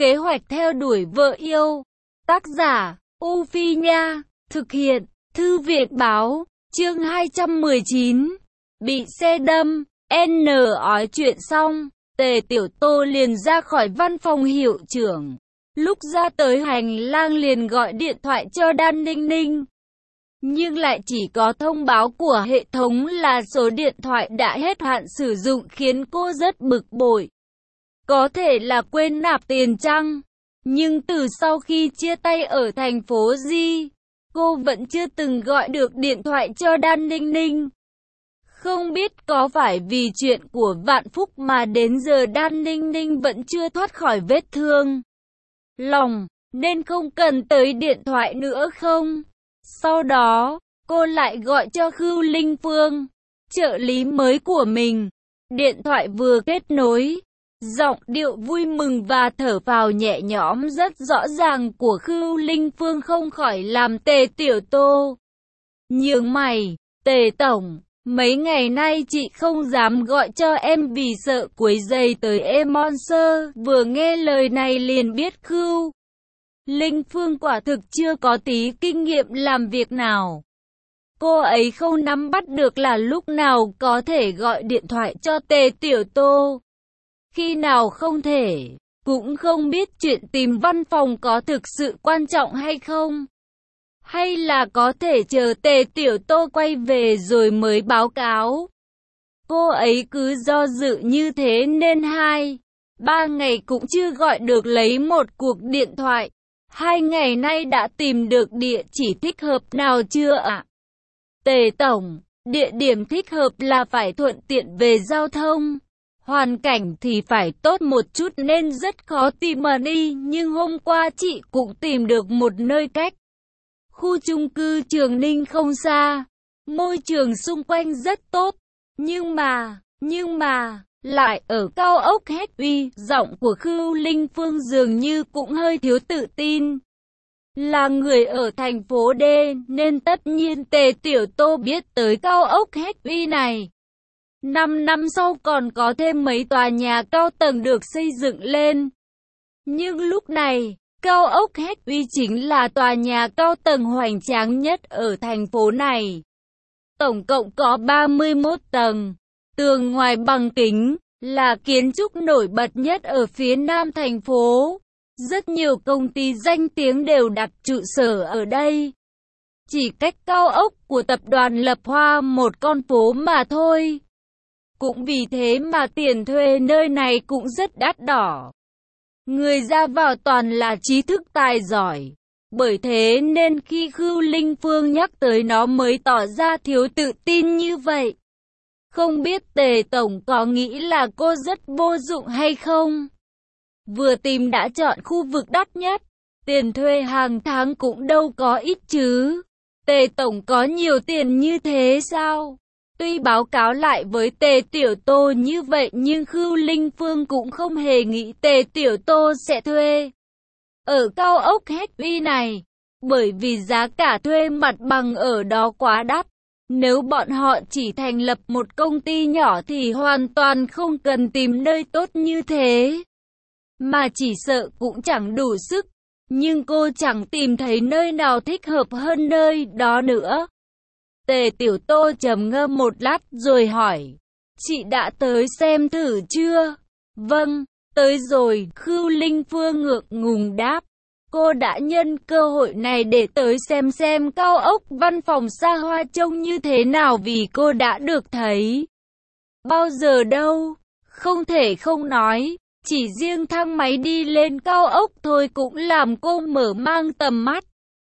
Kế hoạch theo đuổi vợ yêu. Tác giả, U Phi Nha. Thực hiện, Thư viện Báo. Chương 219. Bị xe đâm. N nói chuyện xong, Tề Tiểu Tô liền ra khỏi văn phòng hiệu trưởng. Lúc ra tới hành lang liền gọi điện thoại cho Đan Ninh Ninh. Nhưng lại chỉ có thông báo của hệ thống là số điện thoại đã hết hạn sử dụng khiến cô rất bực bội. Có thể là quên nạp tiền chăng? Nhưng từ sau khi chia tay ở thành phố Di, cô vẫn chưa từng gọi được điện thoại cho Đan Ninh Ninh. Không biết có phải vì chuyện của Vạn Phúc mà đến giờ Đan Ninh Ninh vẫn chưa thoát khỏi vết thương lòng, nên không cần tới điện thoại nữa không? Sau đó, cô lại gọi cho Khưu Linh Phương, trợ lý mới của mình. Điện thoại vừa kết nối, giọng điệu vui mừng và thở phào nhẹ nhõm rất rõ ràng của Khưu Linh Phương không khỏi làm Tề Tiểu Tô nhướng mày. Tề Tổng, mấy ngày nay chị không dám gọi cho em vì sợ quấy rầy tới em Monster. Vừa nghe lời này liền biết Khưu Linh Phương quả thực chưa có tí kinh nghiệm làm việc nào. Cô ấy không nắm bắt được là lúc nào có thể gọi điện thoại cho Tề Tiểu Tô, khi nào không thể, cũng không biết chuyện tìm văn phòng có thực sự quan trọng hay không. Hay là có thể chờ Tề Tiểu Tô quay về rồi mới báo cáo. Cô ấy cứ do dự như thế nên 2-3 ngày cũng chưa gọi được lấy một cuộc điện thoại. 2 ngày nay đã tìm được địa chỉ thích hợp nào chưa ạ? Tề Tổng, địa điểm thích hợp là phải thuận tiện về giao thông. Hoàn cảnh thì phải tốt một chút nên rất khó tìm đi, nhưng hôm qua chị cũng tìm được một nơi cách khu chung cư Trường Ninh không xa. Môi trường xung quanh rất tốt, nhưng mà lại ở cao ốc hết uy. Giọng của Khưu Linh Phương dường như cũng hơi thiếu tự tin. Là người ở thành phố D nên tất nhiên Tề Tiểu Tô biết tới cao ốc hết uy này. 5 năm sau còn có thêm mấy tòa nhà cao tầng được xây dựng lên. Nhưng lúc này, cao ốc hết uy chính là tòa nhà cao tầng hoành tráng nhất ở thành phố này. Tổng cộng có 31 tầng, tường ngoài bằng kính, là kiến trúc nổi bật nhất ở phía nam thành phố. Rất nhiều công ty danh tiếng đều đặt trụ sở ở đây. Chỉ cách cao ốc của tập đoàn Lập Hoa một con phố mà thôi. Cũng vì thế mà tiền thuê nơi này cũng rất đắt đỏ. Người ra vào toàn là trí thức tài giỏi. Bởi thế nên khi Khưu Linh Phương nhắc tới nó mới tỏ ra thiếu tự tin như vậy. Không biết Tề Tổng có nghĩ là cô rất vô dụng hay không? Vừa tìm đã chọn khu vực đắt nhất. Tiền thuê hàng tháng cũng đâu có ít chứ. Tề Tổng có nhiều tiền như thế sao? Tuy báo cáo lại với Tề Tiểu Tô như vậy nhưng Khưu Linh Phương cũng không hề nghĩ Tề Tiểu Tô sẽ thuê ở cao ốc hết uy này, bởi vì giá cả thuê mặt bằng ở đó quá đắt. Nếu bọn họ chỉ thành lập một công ty nhỏ thì hoàn toàn không cần tìm nơi tốt như thế, mà chỉ sợ cũng chẳng đủ sức. Nhưng cô chẳng tìm thấy nơi nào thích hợp hơn nơi đó nữa. Tề Tiểu Tô trầm ngâm một lát rồi hỏi, chị đã tới xem thử chưa? Vâng, tới rồi, Khưu Linh Phương ngượng ngùng đáp. Cô đã nhân cơ hội này để tới xem cao ốc văn phòng xa hoa trông như thế nào vì cô đã được thấy bao giờ đâu. Không thể không nói, chỉ riêng thang máy đi lên cao ốc thôi cũng làm cô mở mang tầm mắt.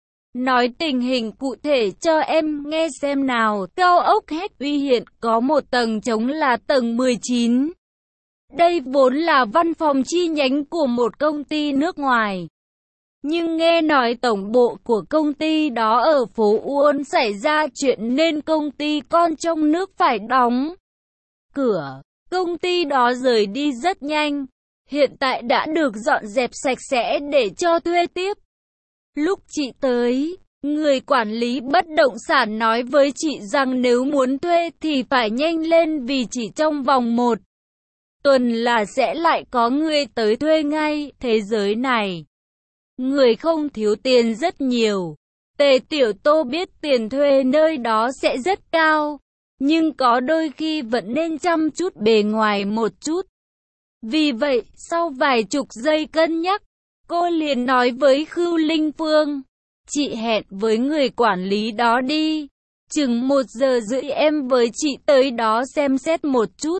Nói tình hình cụ thể cho em nghe xem nào. Cao ốc hết uy hiện có một tầng trống là tầng 19. Đây vốn là văn phòng chi nhánh của một công ty nước ngoài. Nhưng nghe nói tổng bộ của công ty đó ở phố Uôn xảy ra chuyện nên công ty con trong nước phải đóng cửa. Công ty đó rời đi rất nhanh. Hiện tại đã được dọn dẹp sạch sẽ để cho thuê tiếp. Lúc chị tới, người quản lý bất động sản nói với chị rằng nếu muốn thuê thì phải nhanh lên vì chỉ trong vòng 1 tuần là sẽ lại có người tới thuê ngay. Thế giới này, người không thiếu tiền rất nhiều. Tề Tiểu Tô biết tiền thuê nơi đó sẽ rất cao, nhưng có đôi khi vẫn nên chăm chút bề ngoài một chút. Vì vậy, sau vài chục giây cân nhắc, cô liền nói với Khưu Linh Phương, chị hẹn với người quản lý đó đi. Chừng 1:30 em với chị tới đó xem xét một chút.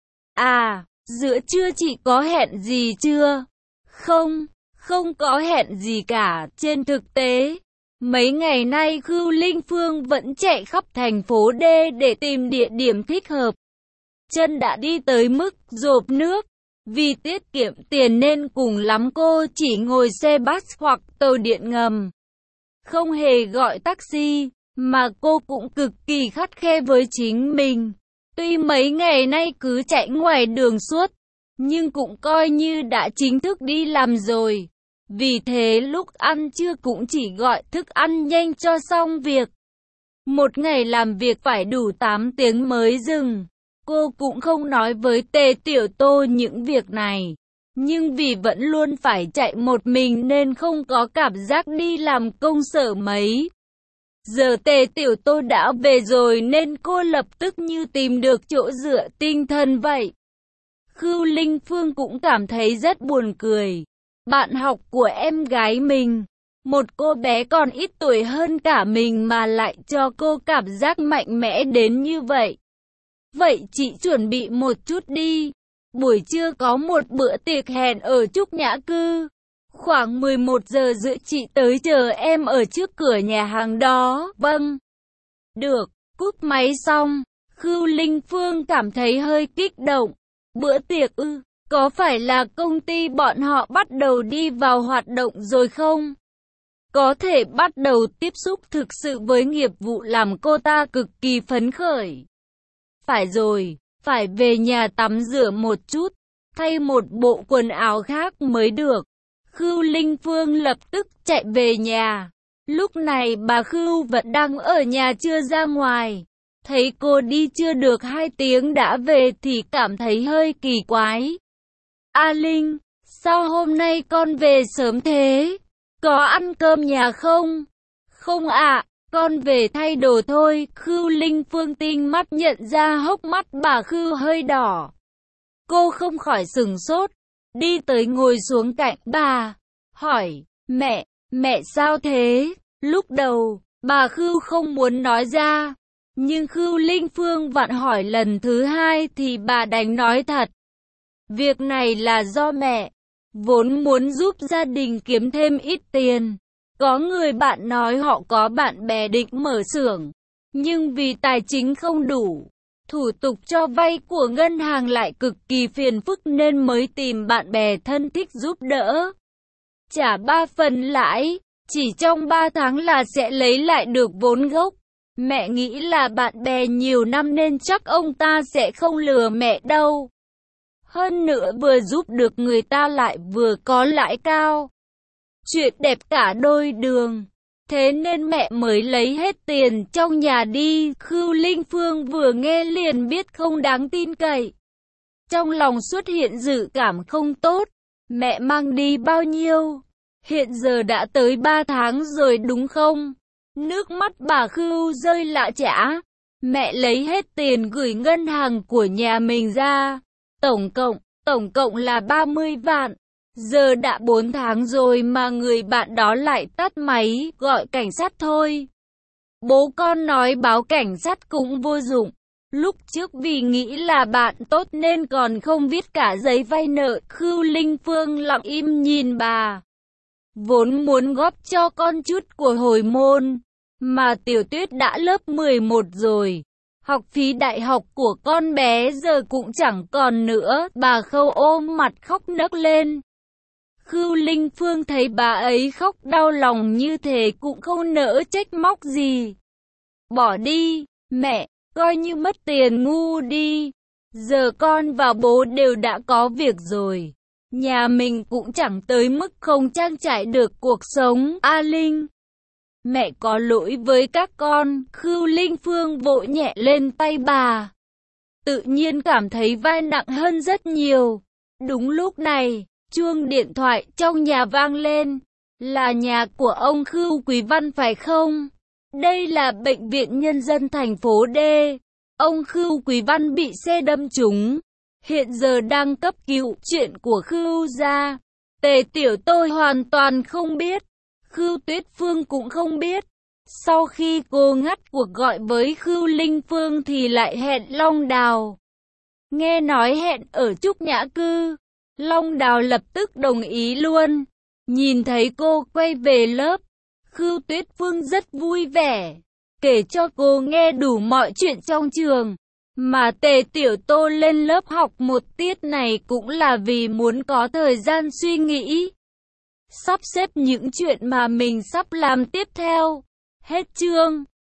À, giữa trưa chị có hẹn gì chưa? Không, không có hẹn gì cả. Trên thực tế, mấy ngày nay Khưu Linh Phương vẫn chạy khắp thành phố D để tìm địa điểm thích hợp. Chân đã đi tới mức rộp nước. Vì tiết kiệm tiền nên cùng lắm cô chỉ ngồi xe bus hoặc tàu điện ngầm. Không hề gọi taxi, mà cô cũng cực kỳ khắt khe với chính mình. Tuy mấy ngày nay cứ chạy ngoài đường suốt, nhưng cũng coi như đã chính thức đi làm rồi. Vì thế lúc ăn trưa cũng chỉ gọi thức ăn nhanh cho xong việc. Một ngày làm việc phải đủ 8 tiếng mới dừng. Cô cũng không nói với Tề Tiểu Tô những việc này. Nhưng vì vẫn luôn phải chạy một mình nên không có cảm giác đi làm công sở mấy. Giờ Tề Tiểu Tô đã về rồi nên cô lập tức như tìm được chỗ dựa tinh thần vậy. Khưu Linh Phương cũng cảm thấy rất buồn cười. Bạn học của em gái mình, một cô bé còn ít tuổi hơn cả mình mà lại cho cô cảm giác mạnh mẽ đến như vậy. Vậy chị chuẩn bị một chút đi. Buổi trưa có một bữa tiệc hẹn ở Trúc Nhã Cư. Khoảng 11:30 chị tới chờ em ở trước cửa nhà hàng đó. Vâng. Được, cúp máy xong, Khưu Linh Phương cảm thấy hơi kích động. Bữa tiệc ư? Có phải là công ty bọn họ bắt đầu đi vào hoạt động rồi không? Có thể bắt đầu tiếp xúc thực sự với nghiệp vụ làm cô ta cực kỳ phấn khởi. Phải rồi, phải về nhà tắm rửa một chút, thay một bộ quần áo khác mới được. Khưu Linh Phương lập tức chạy về nhà. Lúc này bà Khưu vẫn đang ở nhà chưa ra ngoài. Thấy cô đi chưa được 2 tiếng đã về thì cảm thấy hơi kỳ quái. A Linh, sao hôm nay con về sớm thế? Có ăn cơm nhà không? Không ạ, con về thay đồ thôi. Khưu Linh Phương tinh mắt nhận ra hốc mắt bà Khưu hơi đỏ. Cô không khỏi sửng sốt, đi tới ngồi xuống cạnh bà, hỏi, mẹ sao thế? Lúc đầu, bà Khưu không muốn nói ra, nhưng Khưu Linh Phương vặn hỏi lần thứ 2 thì bà đành nói thật. Việc này là do mẹ, vốn muốn giúp gia đình kiếm thêm ít tiền. Có người bạn nói họ có bạn bè định mở xưởng, nhưng vì tài chính không đủ, thủ tục cho vay của ngân hàng lại cực kỳ phiền phức nên mới tìm bạn bè thân thích giúp đỡ. Trả 3 phần lãi, chỉ trong 3 tháng là sẽ lấy lại được vốn gốc. Mẹ nghĩ là bạn bè nhiều năm nên chắc ông ta sẽ không lừa mẹ đâu. Hơn nữa vừa giúp được người ta lại vừa có lãi cao. Chuyện đẹp cả đôi đường. Thế nên mẹ mới lấy hết tiền trong nhà đi. Khưu Linh Phương vừa nghe liền biết không đáng tin cậy. Trong lòng xuất hiện dự cảm không tốt. Mẹ mang đi bao nhiêu? Hiện giờ đã tới 3 tháng rồi đúng không? Nước mắt bà Khưu rơi lạ chã. Mẹ lấy hết tiền gửi ngân hàng của nhà mình ra. Tổng cộng là 30 vạn. Giờ đã 4 tháng rồi mà người bạn đó lại tắt máy, gọi cảnh sát thôi. Bố con nói báo cảnh sát cũng vô dụng. Lúc trước vì nghĩ là bạn tốt nên còn không viết cả giấy vay nợ. Khưu Linh Phương lặng im nhìn bà. Vốn muốn góp cho con chút của hồi môn, mà Tiểu Tuyết đã lớp 11 rồi. Học phí đại học của con bé giờ cũng chẳng còn nữa. Bà Khâu ôm mặt khóc nấc lên. Khưu Linh Phương thấy bà ấy khóc đau lòng như thế cũng không nỡ trách móc gì. Bỏ đi, mẹ, coi như mất tiền ngu đi. Giờ con và bố đều đã có việc rồi. Nhà mình cũng chẳng tới mức không trang trải được cuộc sống. A Linh, mẹ có lỗi với các con. Khưu Linh Phương vỗ nhẹ lên tay bà. tự nhiên cảm thấy vai nặng hơn rất nhiều. Đúng lúc này, chuông điện thoại trong nhà vang lên. Là nhà của ông Khưu Quý Văn phải không? Đây là bệnh viện nhân dân thành phố D. Ông Khưu Quý Văn bị xe đâm trúng. Hiện giờ đang cấp cứu. Chuyện của Khưu gia, Tề Tiểu tôi hoàn toàn không biết. Khưu Tuyết Phương cũng không biết. Sau khi cô ngắt cuộc gọi với Khưu Linh Phương thì lại hẹn Long Đào. Nghe nói hẹn ở Trúc Nhã Cư. Long Đào lập tức đồng ý luôn. Nhìn thấy cô quay về lớp, Khưu Tuyết Phương rất vui vẻ, kể cho cô nghe đủ mọi chuyện trong trường. Mà Tề Tiểu Tô lên lớp học một tiết này cũng là vì muốn có thời gian suy nghĩ, sắp xếp những chuyện mà mình sắp làm tiếp theo. Hết chương.